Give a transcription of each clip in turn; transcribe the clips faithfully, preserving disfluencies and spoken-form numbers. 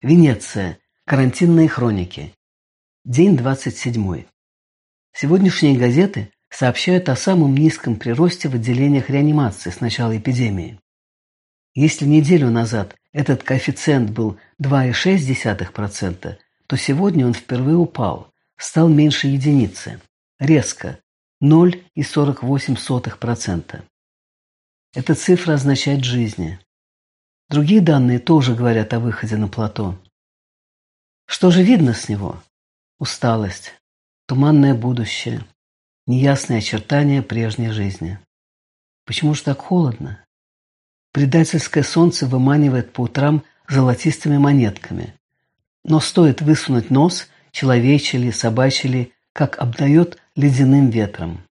Венеция. Карантинные хроники. День двадцать седьмой. Сегодняшние газеты сообщают о самом низком приросте в отделениях реанимации с начала эпидемии. Если неделю назад этот коэффициент был два целых шесть десятых процента, то сегодня он впервые упал, стал меньше единицы. Резко. ноль целых сорок восемь сотых процента. Эта цифра означает жизни. Другие данные тоже говорят о выходе на плато. Что же видно с него? Усталость, туманное будущее, неясные очертания прежней жизни. Почему же так холодно? Предательское солнце выманивает по утрам золотистыми монетками. Но стоит высунуть нос, человечий ли, собачий ли, как обдает ледяным ветром.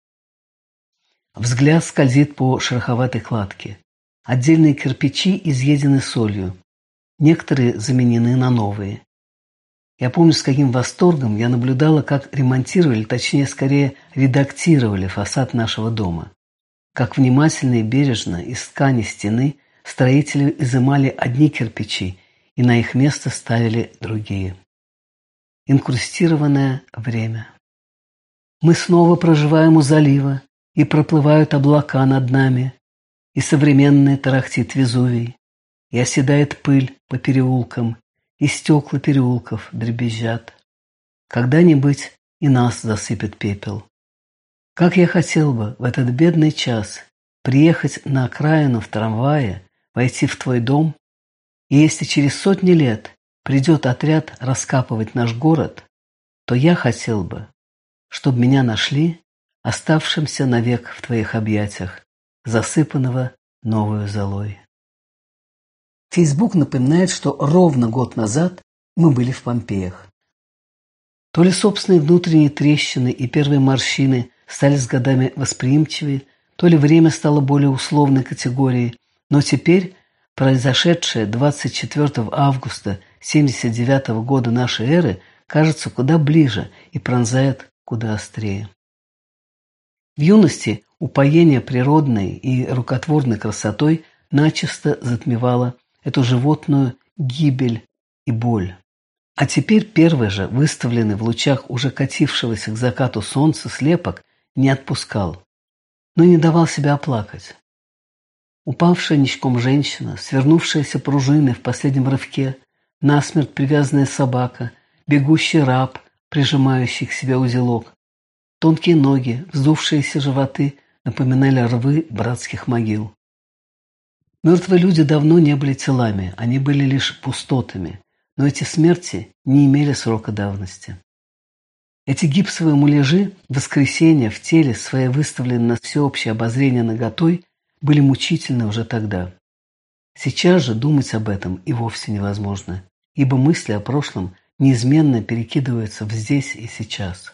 Взгляд скользит по шероховатой кладке. Отдельные кирпичи изъедены солью. Некоторые заменены на новые. Я помню, с каким восторгом я наблюдала, как ремонтировали, точнее, скорее, редактировали фасад нашего дома. Как внимательно и бережно из ткани стены строители изымали одни кирпичи и на их место ставили другие. Инкрустированное время. Мы снова проживаем у залива, и проплывают облака над нами, и современный тарахтит Везувий, и оседает пыль по переулкам, и стекла переулков дребезжат. Когда-нибудь и нас засыпет пепел. Как я хотел бы в этот бедный час приехать на окраину в трамвае, войти в твой дом, и если через сотни лет придет отряд раскапывать наш город, то я хотел бы, чтобы меня нашли оставшимся навек в твоих объятиях, засыпанного новою золой. Фейсбук напоминает, что ровно год назад мы были в Помпеях. То ли собственные внутренние трещины и первые морщины стали с годами восприимчивее, то ли время стало более условной категорией, но теперь произошедшее двадцать четвёртого августа семьдесят девятого года нашей эры кажется куда ближе и пронзает куда острее. В юности упоение природной и рукотворной красотой начисто затмевало эту животную гибель и боль. А теперь первый же, выставленный в лучах уже катившегося к закату солнца слепок, не отпускал, но не давал себя оплакать. Упавшая ничком женщина, свернувшаяся пружиной в последнем рывке, насмерть привязанная собака, бегущий раб, прижимающий к себе узелок, тонкие ноги, вздувшиеся животы напоминали рвы братских могил. Мертвые люди давно не были телами, они были лишь пустотами, но эти смерти не имели срока давности. Эти гипсовые муляжи, воскресения в теле, своей выставленной на всеобщее обозрение наготой, были мучительны уже тогда. Сейчас же думать об этом и вовсе невозможно, ибо мысли о прошлом неизменно перекидываются в здесь и сейчас.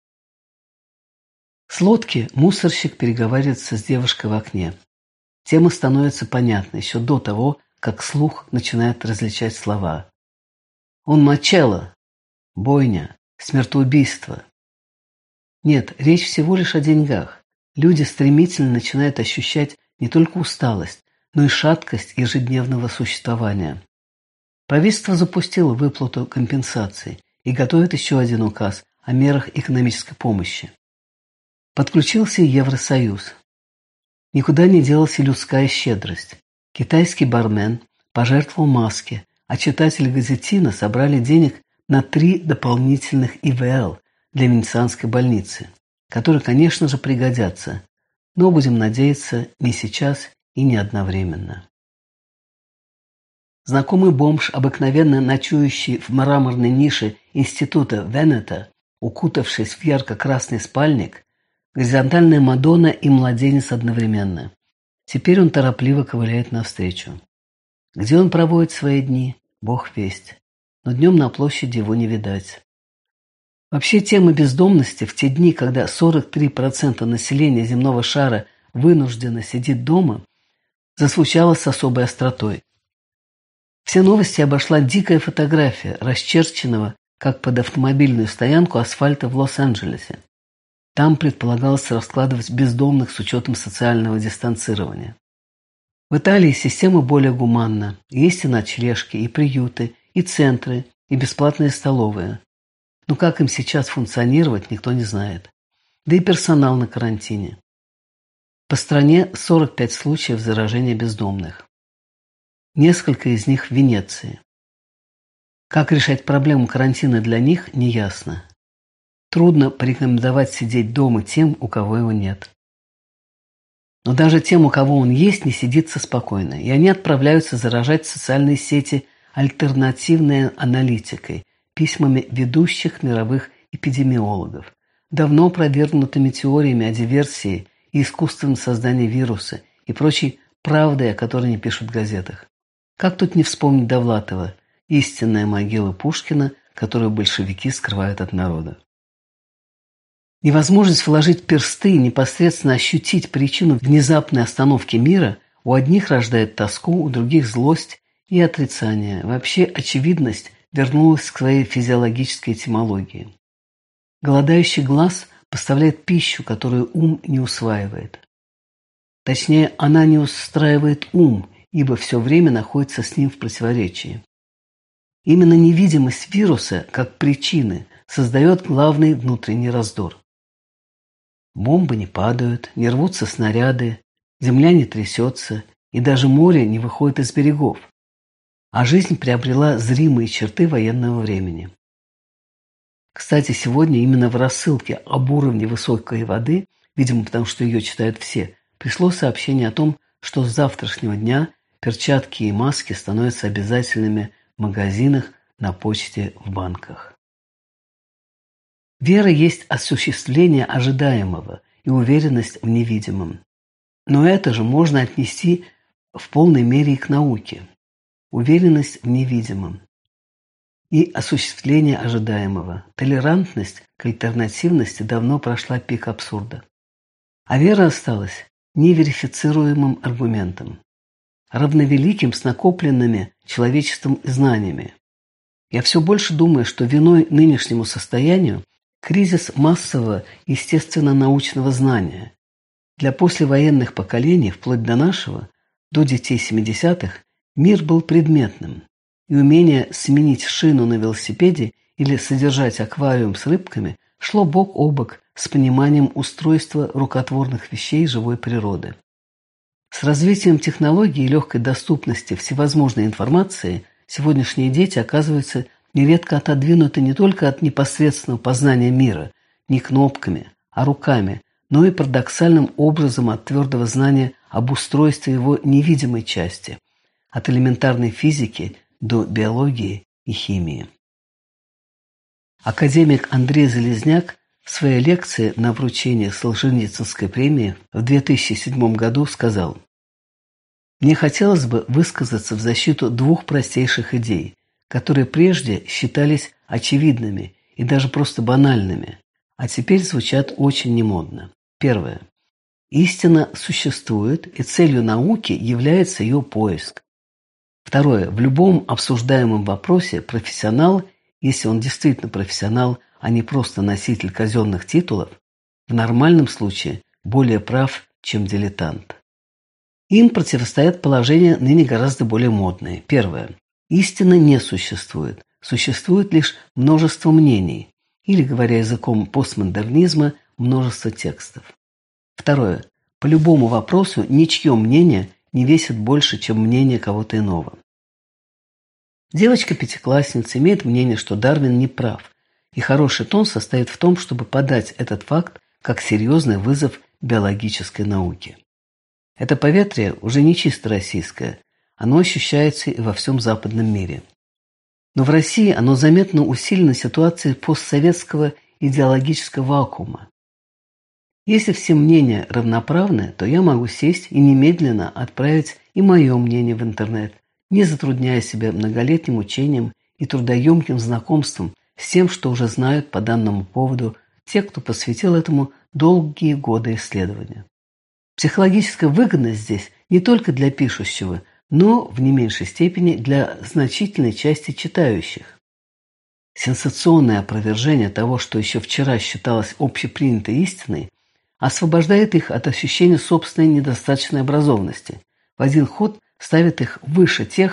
С лодки мусорщик переговаривается с девушкой в окне. Тема становится понятна еще до того, как слух начинает различать слова. Он мачело, бойня, смертоубийство. Нет, речь всего лишь о деньгах. Люди стремительно начинают ощущать не только усталость, но и шаткость ежедневного существования. Правительство запустило выплату компенсаций и готовит еще один указ о мерах экономической помощи. Подключился и Евросоюз. Никуда не делась и людская щедрость. Китайский бармен пожертвовал маски, а читатели газетина собрали денег на три дополнительных И В Л для Венецианской больницы, которые, конечно же, пригодятся, но, будем надеяться, не сейчас и не одновременно. Знакомый бомж, обыкновенно ночующий в мраморной нише института Венета, укутавшись в ярко-красный спальник, горизонтальная Мадонна и младенец одновременно. Теперь он торопливо ковыляет навстречу. Где он проводит свои дни, Бог весть, но днем на площади его не видать. Вообще тема бездомности в те дни, когда сорок три процента населения земного шара вынужденно сидит дома, зазвучала с особой остротой. Все новости обошла дикая фотография, расчерченного, как под автомобильную стоянку, асфальта в Лос-Анджелесе. Там предполагалось раскладывать бездомных с учетом социального дистанцирования. В Италии система более гуманна. Есть и ночлежки, и приюты, и центры, и бесплатные столовые. Но как им сейчас функционировать, никто не знает. Да и персонал на карантине. По стране сорок пять случаев заражения бездомных. Несколько из них в Венеции. Как решать проблему карантина для них, неясно. Трудно порекомендовать сидеть дома тем, у кого его нет. Но даже тем, у кого он есть, не сидится спокойно, и они отправляются заражать социальные сети альтернативной аналитикой, письмами ведущих мировых эпидемиологов, давно опровергнутыми теориями о диверсии и искусственном создании вируса и прочей правдой, о которой не пишут в газетах. Как тут не вспомнить Довлатова, истинная могила Пушкина, которую большевики скрывают от народа? Невозможность вложить персты и непосредственно ощутить причину внезапной остановки мира у одних рождает тоску, у других – злость и отрицание. Вообще очевидность вернулась к своей физиологической этимологии. Голодающий глаз поставляет пищу, которую ум не усваивает. Точнее, она не устраивает ум, ибо все время находится с ним в противоречии. Именно невидимость вируса, как причины, создает главный внутренний раздор. Бомбы не падают, не рвутся снаряды, земля не трясется, и даже море не выходит из берегов. А жизнь приобрела зримые черты военного времени. Кстати, сегодня именно в рассылке об уровне высокой воды, видимо, потому что ее читают все, пришло сообщение о том, что с завтрашнего дня перчатки и маски становятся обязательными в магазинах, на почте, в банках. Вера есть осуществление ожидаемого и уверенность в невидимом. Но это же можно отнести в полной мере и к науке. Уверенность в невидимом и осуществление ожидаемого. Толерантность к альтернативности давно прошла пик абсурда. А вера осталась неверифицируемым аргументом, равновеликим с накопленными человечеством знаниями. Я все больше думаю, что виной нынешнему состоянию кризис массового естественно-научного знания. Для послевоенных поколений, вплоть до нашего, до детей семидесятых, мир был предметным, и умение сменить шину на велосипеде или содержать аквариум с рыбками шло бок о бок с пониманием устройства рукотворных вещей живой природы. С развитием технологий и легкой доступности всевозможной информации сегодняшние дети оказываются нередко отодвинуты не только от непосредственного познания мира, не кнопками, а руками, но и парадоксальным образом от твердого знания об устройстве его невидимой части, от элементарной физики до биологии и химии. Академик Андрей Залезняк в своей лекции на вручении Солженицынской премии в две тысячи седьмом году сказал: «Мне хотелось бы высказаться в защиту двух простейших идей, которые прежде считались очевидными и даже просто банальными, а теперь звучат очень немодно. Первое. Истина существует, и целью науки является ее поиск. Второе. В любом обсуждаемом вопросе профессионал, если он действительно профессионал, а не просто носитель казенных титулов, в нормальном случае более прав, чем дилетант. Им противостоят положения ныне гораздо более модные. Первое. Истины не существует. Существует лишь множество мнений, или, говоря языком постмодернизма, множество текстов. Второе. По любому вопросу ничье мнение не весит больше, чем мнение кого-то иного. Девочка-пятиклассница имеет мнение, что Дарвин не прав, и хороший тон состоит в том, чтобы подать этот факт как серьезный вызов биологической науке. Это поветрие уже не чисто российское, оно ощущается и во всем западном мире. Но в России оно заметно усилено ситуацией постсоветского идеологического вакуума. Если все мнения равноправны, то я могу сесть и немедленно отправить и мое мнение в интернет, не затрудняя себя многолетним учением и трудоемким знакомством с тем, что уже знают по данному поводу те, кто посвятил этому долгие годы исследования. Психологическая выгодность здесь не только для пишущего, но в не меньшей степени для значительной части читающих. Сенсационное опровержение того, что еще вчера считалось общепринятой истиной, освобождает их от ощущения собственной недостаточной образованности, в один ход ставит их выше тех,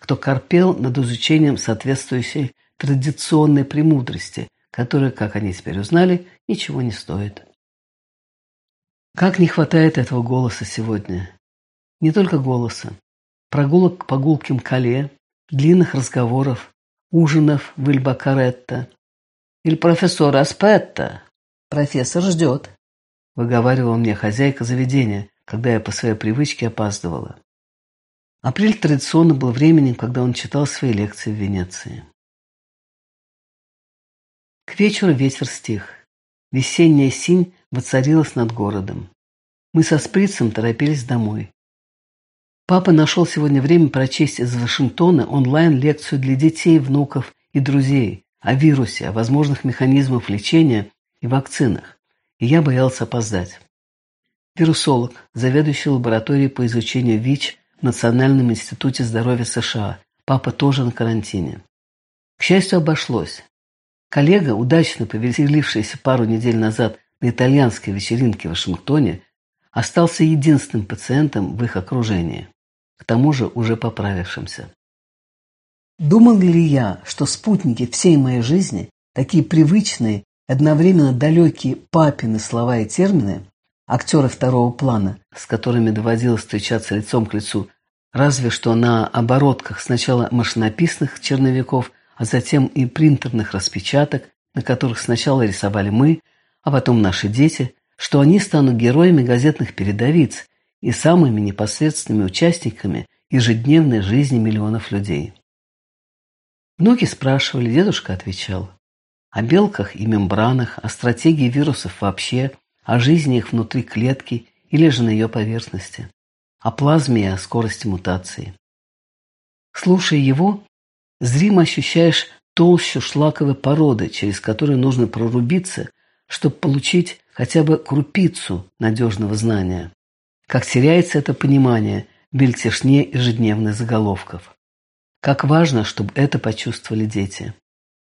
кто корпел над изучением соответствующей традиционной премудрости, которая, как они теперь узнали, ничего не стоит. Как не хватает этого голоса сегодня. Не только голоса. Прогулок по гулким Кале, длинных разговоров, ужинов в Ильбакаретто. «Иль профессор аспетта!» «Профессор ждет», — выговаривала мне хозяйка заведения, когда я по своей привычке опаздывала. Апрель традиционно был временем, когда он читал свои лекции в Венеции. К вечеру ветер стих. Весенняя синь воцарилась над городом. Мы со Сприцем торопились домой. Папа нашел сегодня время прочесть из Вашингтона онлайн-лекцию для детей, внуков и друзей о вирусе, о возможных механизмах лечения и вакцинах, и я боялся опоздать. Вирусолог, заведующий лабораторией по изучению ВИЧ в Национальном институте здоровья США, папа тоже на карантине. К счастью, обошлось. Коллега, удачно повеселившийся пару недель назад на итальянской вечеринке в Вашингтоне, остался единственным пациентом в их окружении, к тому же уже поправившимся. Думал ли я, что спутники всей моей жизни, такие привычные, одновременно далекие папины слова и термины, актеры второго плана, с которыми доводилось встречаться лицом к лицу, разве что на оборотках сначала машинописных черновиков, а затем и принтерных распечаток, на которых сначала рисовали мы, а потом наши дети, что они станут героями газетных передовиц и самыми непосредственными участниками ежедневной жизни миллионов людей. Внуки спрашивали, дедушка отвечал. О белках и мембранах, о стратегии вирусов вообще, о жизни их внутри клетки или же на ее поверхности, о плазме и о скорости мутации. Слушая его, зримо ощущаешь толщу шлаковой породы, через которую нужно прорубиться, чтобы получить хотя бы крупицу надежного знания. Как теряется это понимание в мельтешне ежедневных заголовков. Как важно, чтобы это почувствовали дети.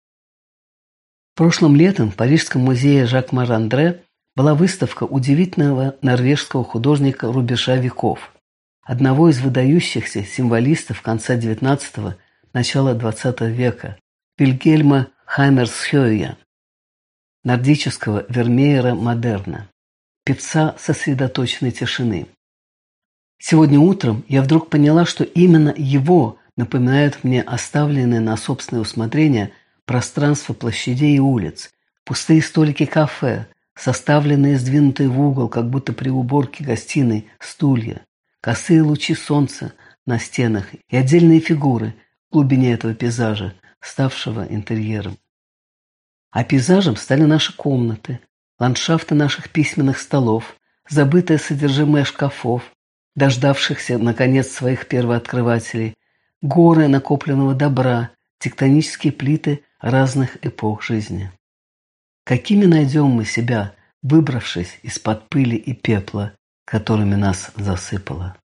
Прошлым летом в Парижском музее Жак-Мар-Андре была выставка удивительного норвежского художника рубежа веков, одного из выдающихся символистов конца девятнадцатого – начала двадцатого века, Вильгельма Хаммерсхёя, нордического Вермеера модерна, певца сосредоточенной тишины. Сегодня утром я вдруг поняла, что именно его напоминают мне оставленные на собственное усмотрение пространство площадей и улиц, пустые столики кафе, составленные и сдвинутые в угол, как будто при уборке гостиной, стулья, косые лучи солнца на стенах и отдельные фигуры в глубине этого пейзажа, ставшего интерьером. А пейзажем стали наши комнаты, ландшафты наших письменных столов, забытое содержимое шкафов, дождавшихся, наконец, своих первооткрывателей, горы накопленного добра, тектонические плиты разных эпох жизни. Какими найдем мы себя, выбравшись из-под пыли и пепла, которыми нас засыпало?